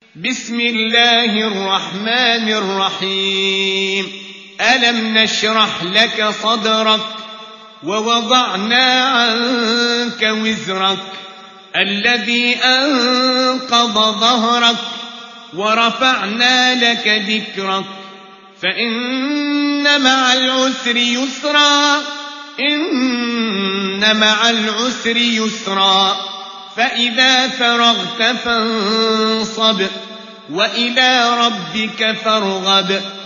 بسم الله الرحمن الرحيم. ألم نشرح لك صدرك ووضعنا عنك وزرك الذي أنقض ظهرك ورفعنا لك ذكرك فإن مع العسر يسرا إن مع العسر يسرا فإذا فرغت فانصب وإلى ربك فارغب.